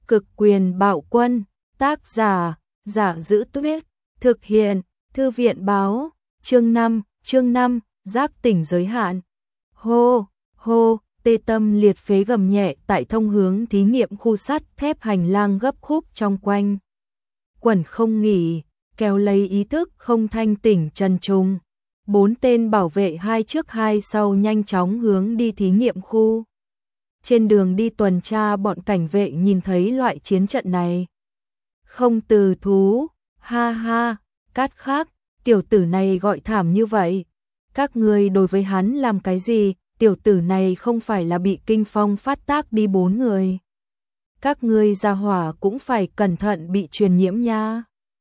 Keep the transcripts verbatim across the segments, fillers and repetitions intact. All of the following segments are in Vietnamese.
Cực quyền bạo quân, tác giả, Giả Giữ Tuyết, thực hiện, Thư viện báo, chương năm, chương năm, giác tỉnh giới hạn. Hô, hô, tê tâm liệt phế gầm nhẹ tại thông hướng thí nghiệm khu sắt thép hành lang gấp khúc trong quanh. Quẩn không nghỉ, kéo lấy ý thức không thanh tỉnh Trần Trùng. Bốn tên bảo vệ hai trước hai sau nhanh chóng hướng đi thí nghiệm khu. Trên đường đi tuần tra bọn cảnh vệ nhìn thấy loại chiến trận này. Không từ thú, ha ha, Cát Khắc, tiểu tử này gọi thảm như vậy. Các ngươi đối với hắn làm cái gì, tiểu tử này không phải là bị kinh phong phát tác đi bốn người. Các ngươi ra hỏa cũng phải cẩn thận bị truyền nhiễm nha.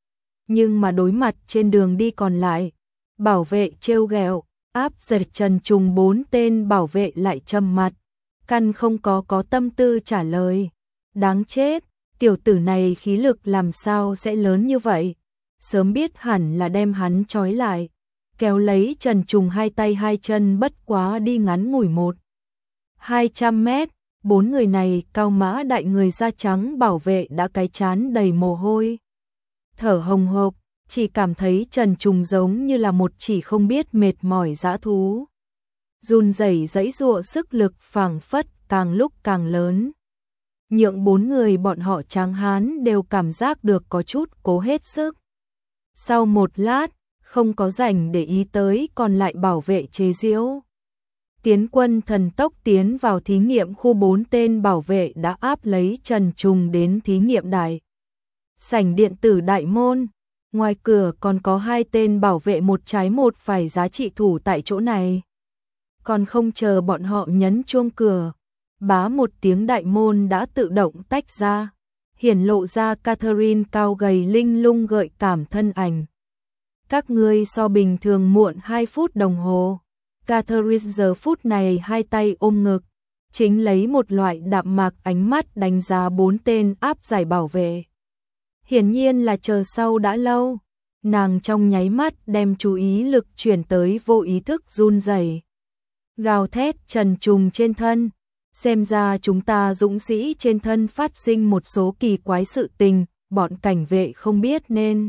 Nhưng mà đối mặt trên đường đi còn lại, bảo vệ trêu ghẹo, áp giật Trần Trùng bốn tên bảo vệ lại trầm mặt. Căn không có có tâm tư trả lời. Đáng chết, tiểu tử này khí lực làm sao sẽ lớn như vậy. Sớm biết hẳn là đem hắn trói lại. Kéo lấy Trần Trùng hai tay hai chân bất quá đi ngắn ngủi một. hai trăm mét, bốn người này cao mã đại người da trắng bảo vệ đã cái chán đầy mồ hôi. Thở hồng hộc, chỉ cảm thấy Trần Trùng giống như là một chỉ không biết mệt mỏi dã thú. Run rẩy giãy giụa sức lực phảng phất càng lúc càng lớn. Nhượng bốn người bọn họ tráng hán đều cảm giác được có chút cố hết sức. Sau một lát, không có rảnh để ý tới còn lại bảo vệ chế giễu. Tiến quân thần tốc tiến vào thí nghiệm khu, bốn tên bảo vệ đã áp lấy Trần Trùng đến thí nghiệm đại sảnh điện tử đại môn. Ngoài cửa còn có hai tên bảo vệ một trái một phải giá trị thủ tại chỗ này. Còn không chờ bọn họ nhấn chuông cửa, bá một tiếng đại môn đã tự động tách ra, hiển lộ ra Catherine cao gầy linh lung gợi cảm thân ảnh. Các ngươi so bình thường muộn hai phút đồng hồ. Catherine giờ phút này hai tay ôm ngực, chính lấy một loại đạm mạc ánh mắt đánh giá bốn tên áp giải bảo vệ. Hiển nhiên là chờ sau đã lâu, nàng trong nháy mắt đem chú ý lực chuyển tới vô ý thức run rẩy. Gào thét Trần Trùng trên thân, xem ra chúng ta dũng sĩ trên thân phát sinh một số kỳ quái sự tình, bọn cảnh vệ không biết nên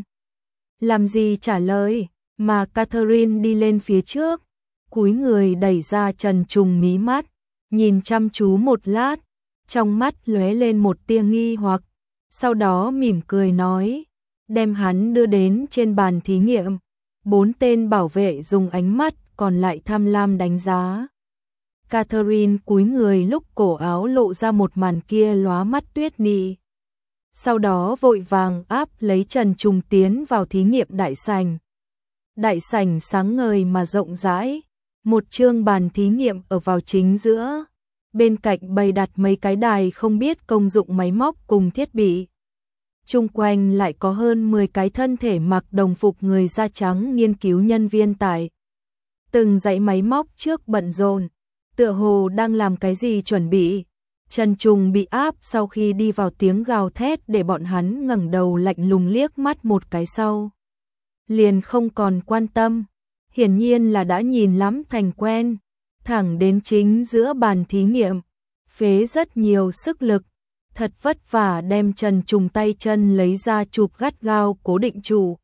làm gì trả lời, mà Catherine đi lên phía trước, cúi người đẩy ra Trần Trùng mí mắt, nhìn chăm chú một lát, trong mắt lóe lên một tia nghi hoặc, sau đó mỉm cười nói, đem hắn đưa đến trên bàn thí nghiệm. Bốn tên bảo vệ dùng ánh mắt còn lại tham lam đánh giá. Catherine cúi người lúc cổ áo lộ ra một màn kia lóa mắt tuyết nị. Sau đó vội vàng áp lấy Trần Trùng tiến vào thí nghiệm đại sảnh. Đại sảnh sáng ngời mà rộng rãi, một chương bàn thí nghiệm ở vào chính giữa. Bên cạnh bày đặt mấy cái đài không biết công dụng máy móc cùng thiết bị. Chung quanh lại có hơn mười cái thân thể mặc đồng phục người da trắng nghiên cứu nhân viên tại từng dãy máy móc trước bận rộn, tựa hồ đang làm cái gì chuẩn bị. Trần Trùng bị áp sau khi đi vào tiếng gào thét để bọn hắn ngẩng đầu lạnh lùng liếc mắt một cái sau. Liền không còn quan tâm, hiển nhiên là đã nhìn lắm thành quen, thẳng đến chính giữa bàn thí nghiệm, phế rất nhiều sức lực. Thật vất vả đem Trần Trùng tay chân lấy ra chụp gắt gao cố định trụ.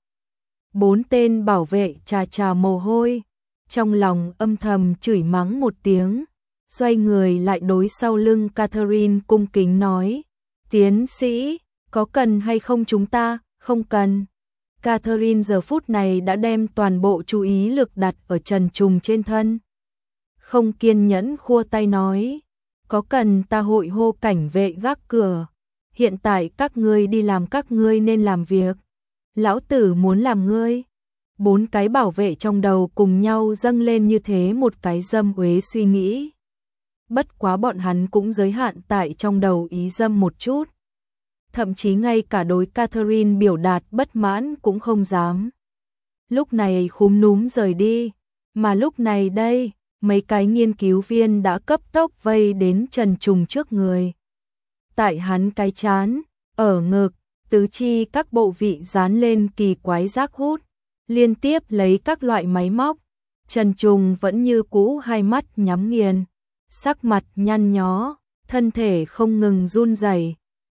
Bốn tên bảo vệ chà chà mồ hôi, trong lòng âm thầm chửi mắng một tiếng, xoay người lại đối sau lưng Catherine cung kính nói, tiến sĩ, có cần hay không chúng ta, không cần. Catherine giờ phút này đã đem toàn bộ chú ý lực đặt ở Trần Trùng trên thân. Không kiên nhẫn khua tay nói, có cần ta hội hô cảnh vệ gác cửa. Hiện tại các ngươi đi làm các ngươi nên làm việc. Lão tử muốn làm ngươi. Bốn cái bảo vệ trong đầu cùng nhau dâng lên như thế một cái dâm uế suy nghĩ. Bất quá bọn hắn cũng giới hạn tại trong đầu ý dâm một chút. Thậm chí ngay cả đối Catherine biểu đạt bất mãn cũng không dám. Lúc này khúm núm rời đi. Mà lúc này đây, mấy cái nghiên cứu viên đã cấp tốc vây đến Trần Trùng trước người. Tại hắn cái chán, ở ngực, tứ chi các bộ vị dán lên kỳ quái rác hút, liên tiếp lấy các loại máy móc. Trần Trùng vẫn như cũ hai mắt nhắm nghiền, sắc mặt nhăn nhó, thân thể không ngừng run rẩy.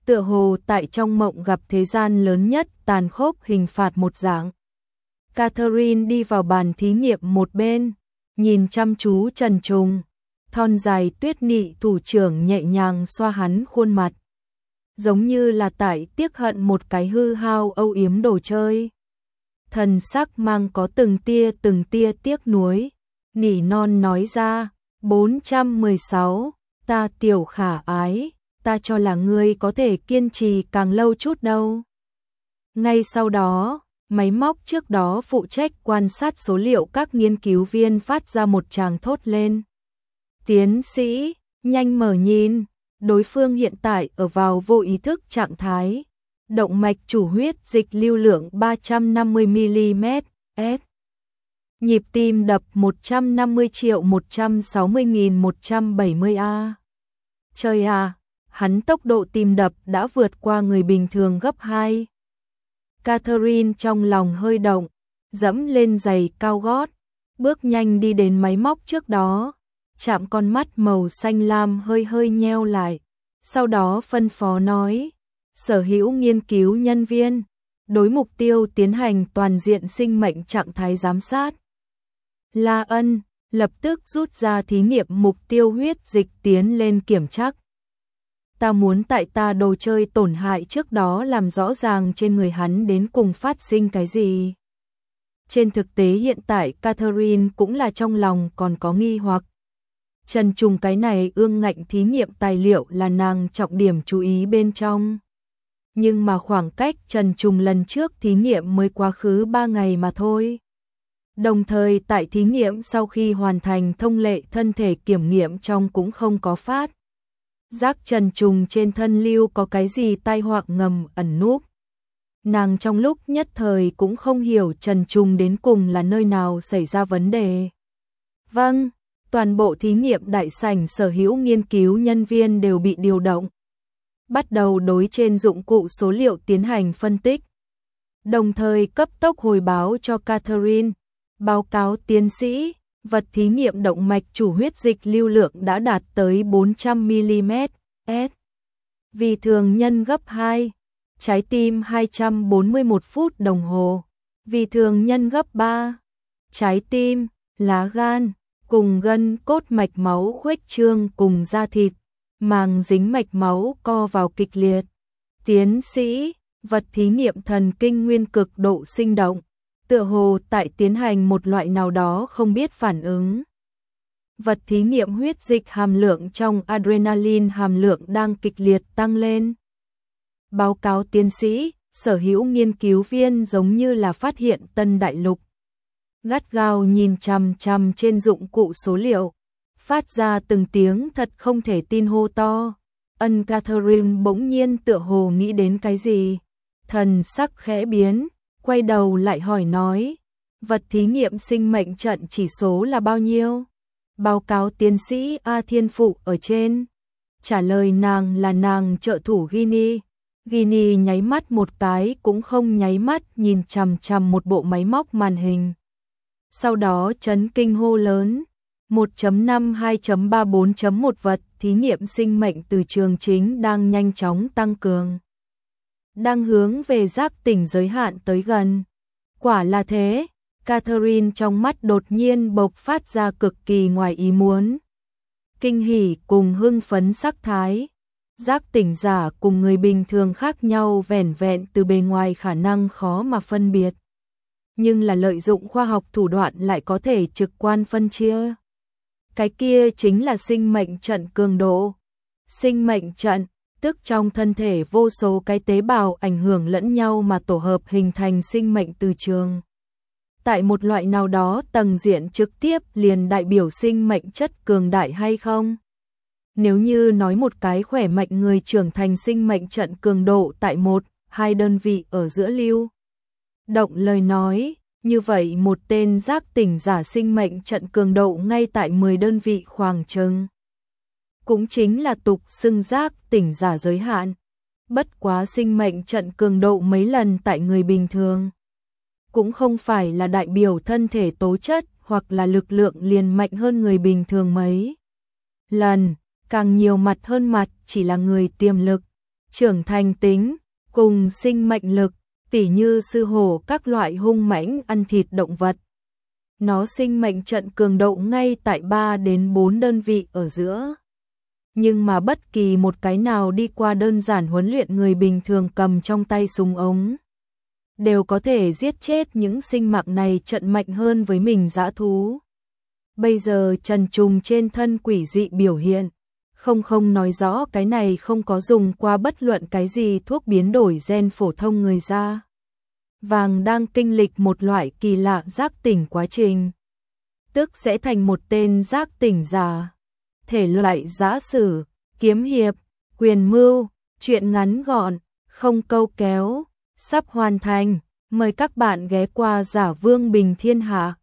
tựa hồ tại trong mộng gặp thế gian lớn nhất tàn khốc hình phạt một dạng. Catherine đi vào bàn thí nghiệm một bên, nhìn chăm chú Trần Trùng, thon dài tuyết nị thủ trưởng nhẹ nhàng xoa hắn khuôn mặt, giống như là tại tiếc hận một cái hư hao âu yếm đồ chơi. Thần sắc mang có từng tia từng tia tiếc nuối, nỉ non nói ra, bốn trăm mười sáu, ta tiểu khả ái, ta cho là ngươi có thể kiên trì càng lâu chút đâu. Ngay sau đó, máy móc trước đó phụ trách quan sát số liệu các nghiên cứu viên phát ra một tràng thốt lên. Tiến sĩ, nhanh mở nhìn, đối phương hiện tại ở vào vô ý thức trạng thái. Động mạch chủ huyết dịch lưu lượng ba trăm năm mươi mi-li-mét, S. Nhịp tim đập một trăm năm mươi triệu một trăm sáu mươi nghìn một trăm bảy mươi A. Trời à, hắn tốc độ tim đập đã vượt qua người bình thường gấp hai. Catherine trong lòng hơi động, dẫm lên giày cao gót, bước nhanh đi đến máy móc trước đó, chạm con mắt màu xanh lam hơi hơi nheo lại, sau đó phân phó nói, sở hữu nghiên cứu nhân viên, đối mục tiêu tiến hành toàn diện sinh mệnh trạng thái giám sát. La Ân lập tức rút ra thí nghiệm mục tiêu huyết dịch tiến lên kiểm tra. Ta muốn tại ta đồ chơi tổn hại trước đó làm rõ ràng trên người hắn đến cùng phát sinh cái gì. Trên thực tế hiện tại Catherine cũng là trong lòng còn có nghi hoặc. Trần Trùng cái này ương ngạnh thí nghiệm tài liệu là nàng trọng điểm chú ý bên trong. Nhưng mà khoảng cách Trần Trùng lần trước thí nghiệm mới quá khứ ba ngày mà thôi. Đồng thời tại thí nghiệm sau khi hoàn thành thông lệ thân thể kiểm nghiệm trong cũng không có phát giác Trần Trùng trên thân lưu có cái gì tai họa ngầm ẩn núp. Nàng trong lúc nhất thời cũng không hiểu Trần Trùng đến cùng là nơi nào xảy ra vấn đề. Vâng, toàn bộ thí nghiệm đại sảnh sở hữu nghiên cứu nhân viên đều bị điều động. Bắt đầu đối trên dụng cụ số liệu tiến hành phân tích. Đồng thời cấp tốc hồi báo cho Catherine. Báo cáo tiến sĩ, vật thí nghiệm động mạch chủ huyết dịch lưu lượng đã đạt tới bốn trăm mi-li-mét, S. Vì thường nhân gấp hai, trái tim hai trăm bốn mươi mốt phút đồng hồ, vì thường nhân gấp ba, trái tim, lá gan, cùng gân cốt mạch máu khuếch trương cùng da thịt, màng dính mạch máu co vào kịch liệt. Tiến sĩ, vật thí nghiệm thần kinh nguyên cực độ sinh động, tựa hồ tại tiến hành một loại nào đó không biết phản ứng. Vật thí nghiệm huyết dịch hàm lượng trong adrenaline hàm lượng đang kịch liệt tăng lên. Báo cáo tiến sĩ, sở hữu nghiên cứu viên giống như là phát hiện tân đại lục. Gắt gao nhìn chằm chằm trên dụng cụ số liệu, phát ra từng tiếng thật không thể tin hô to. Ân Catherine bỗng nhiên tựa hồ nghĩ đến cái gì, thần sắc khẽ biến, quay đầu lại hỏi nói, vật thí nghiệm sinh mệnh trận chỉ số là bao nhiêu? Báo cáo tiến sĩ A Thiên Phụ ở trên. Trả lời nàng là nàng trợ thủ Ginny. Ginny nháy mắt một cái cũng không nháy mắt nhìn chằm chằm một bộ máy móc màn hình. Sau đó chấn kinh hô lớn, một chấm năm hai chấm ba bốn chấm một vật thí nghiệm sinh mệnh từ trường chính đang nhanh chóng tăng cường. Đang hướng về giác tỉnh giới hạn tới gần. Quả là thế, Catherine trong mắt đột nhiên bộc phát ra cực kỳ ngoài ý muốn. Kinh hỉ cùng hưng phấn sắc thái. Giác tỉnh giả cùng người bình thường khác nhau vẻn vẹn từ bề ngoài khả năng khó mà phân biệt. Nhưng là lợi dụng khoa học thủ đoạn lại có thể trực quan phân chia. Cái kia chính là sinh mệnh trận cường độ. Sinh mệnh trận, tức trong thân thể vô số cái tế bào ảnh hưởng lẫn nhau mà tổ hợp hình thành sinh mệnh từ trường. Tại một loại nào đó tầng diện trực tiếp liền đại biểu sinh mệnh chất cường đại hay không? Nếu như nói một cái khỏe mạnh người trưởng thành sinh mệnh trận cường độ tại một, hai đơn vị ở giữa lưu động lời nói, như vậy một tên giác tỉnh giả sinh mệnh trận cường độ ngay tại mười đơn vị khoảng chừng. Cũng chính là tục xưng giác tỉnh giả giới hạn. Bất quá sinh mệnh trận cường độ mấy lần tại người bình thường. Cũng không phải là đại biểu thân thể tố chất hoặc là lực lượng liền mạnh hơn người bình thường mấy lần, càng nhiều mặt hơn mặt chỉ là người tiềm lực. trưởng thành tính, cùng sinh mệnh lực, tỉ như sư hổ các loại hung mãnh ăn thịt động vật. Nó sinh mệnh trận cường độ ngay tại ba đến bốn đơn vị ở giữa. Nhưng mà bất kỳ một cái nào đi qua đơn giản huấn luyện người bình thường cầm trong tay súng ống, đều có thể giết chết những sinh mạng này trận mạnh hơn với mình dã thú. Bây giờ Trần Trùng trên thân quỷ dị biểu hiện, không không nói rõ cái này không có dùng qua bất luận cái gì thuốc biến đổi gen phổ thông người ra. Vàng đang kinh lịch một loại kỳ lạ giác tỉnh quá trình, tức sẽ thành một tên giác tỉnh giả. Thể loại giã sử, kiếm hiệp, quyền mưu, truyện ngắn gọn, không câu kéo, sắp hoàn thành. Mời các bạn ghé qua Giả Vương Bình Thiên Hạ.